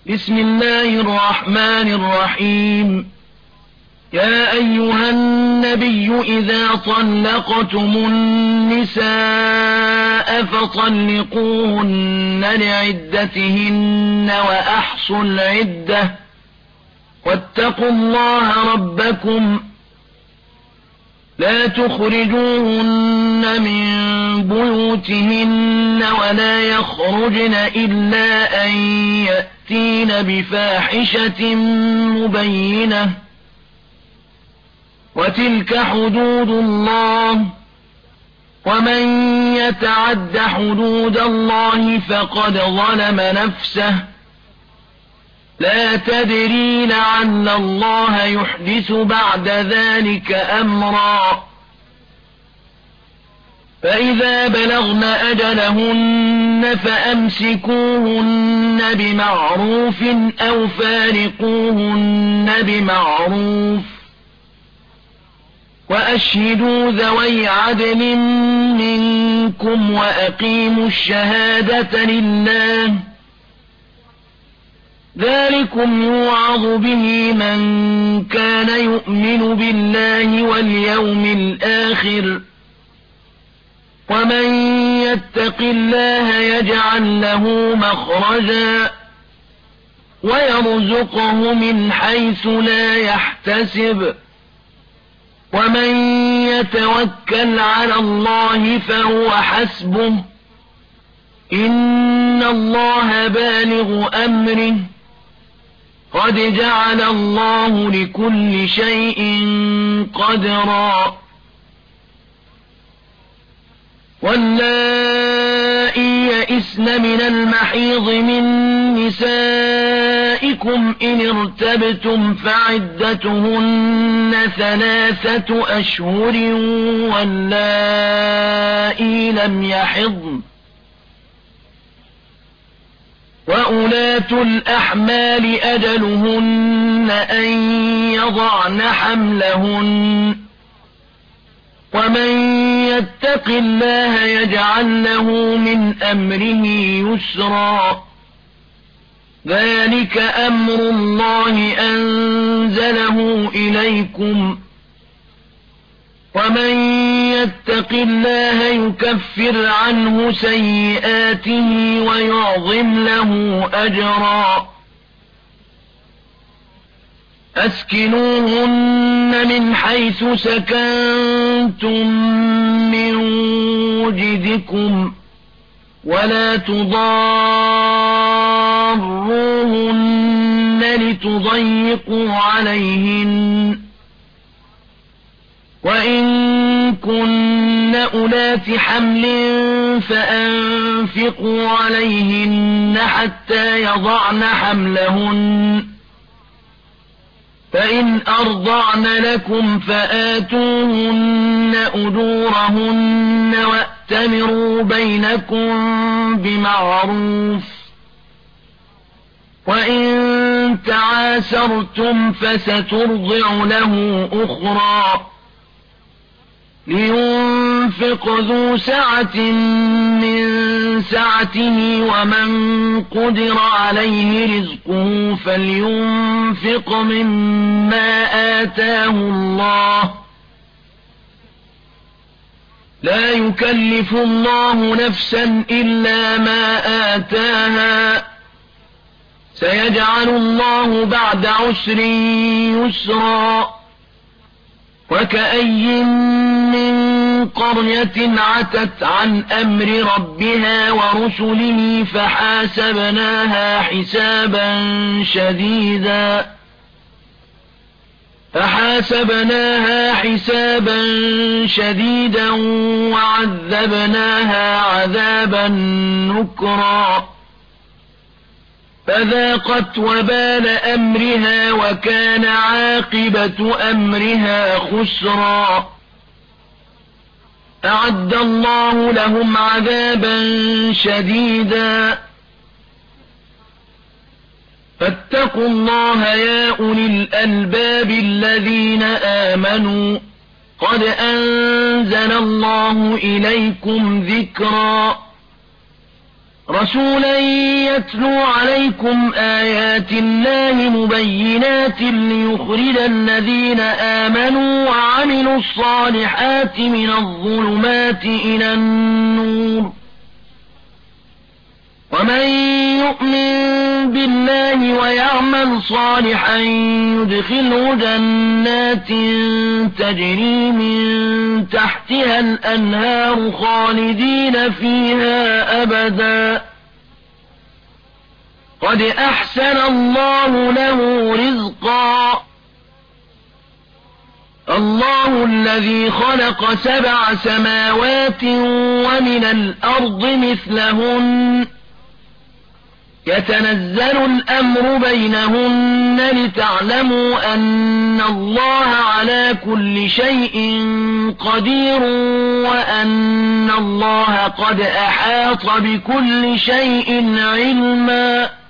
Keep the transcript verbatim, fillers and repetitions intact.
بسم الله الرحمن الرحيم. يا أيها النبي إذا طلقتم النساء فطلقوهن لعدتهن وأحصوا العدة واتقوا الله ربكم لا تخرجوهن من بيوتهن ولا يخرجن إلا أن يأتين بفاحشة مبينة وتلك حدود الله ومن يتعد حدود الله فقد ظلم نفسه لا تدري لعل الله يحدث بعد ذلك أمرا. فإذا بلغن أجلهن فأمسكوهن بمعروف أو فارقوهن بمعروف وأشهدوا ذوي عدل منكم وأقيموا الشهادة لله ذلكم يوعظ به من كان يؤمن بالله واليوم الآخر ومن يتق الله يجعل له مخرجا ويرزقه من حيث لا يحتسب ومن يتوكل على الله فهو حسبه إن الله بالغ أمره قد جعل الله لكل شيء قدرا. واللائي يئسن من المحيض من نسائكم إن ارتبتم فعدتهن ثلاثة أشهر واللائي لم يحضن وأولاة الأحمال أجلهن أن يضعن حملهن ومن يتق الله يجعل له من أمره يسرا ذلك أمر الله أنزله إليكم ومن يتق الله يكفر عنه سيئاته ويعظم له أجرا. أسكنوهن من حيث سكنتم من وجدكم ولا تضاروهن لتضيقوا عليهن وإن كن أولات حمل فأنفقوا عليهن حتى يضعن حملهن فإن أرضعن لكم فآتوهن أجورهن وأتمروا بينكم بمعروف وإن تعاسرتم فسترضع له أخرى لينفق ذو سعة من سعته ومن قدر عليه رزقه فلينفق مما آتاه الله لا يكلف الله نفسا إلا ما آتاها سيجعل الله بعد عسر يسرا. وكأي من قرية عتت عن أمر ربها ورسله فحاسبناها حسابا شديدا فحاسبناها حسابا شديدا وعذبناها عذابا نكرا فذاقت وبال أمرها وكان عاقبة أمرها خسرا. أعد الله لهم عذابا شديدا فاتقوا الله يا أولي الألباب الذين آمنوا قد أنزل الله إليكم ذكرا رسولا يتلو عليكم آيات الله مبينات ليخرج الذين آمنوا وعملوا الصالحات من الظلمات إلى النور ومن يؤمن بالله ويعمل صالحا يدخله جنات تجري من تحتها الأنهار خالدين فيها أبدا قد أحسن الله له رزقا الله الذي خلق سبع سماوات ومن الأرض مثلهن يتنزل الأمر بينهن لتعلموا أن الله على كل شيء قدير وأن الله قد أحاط بكل شيء علما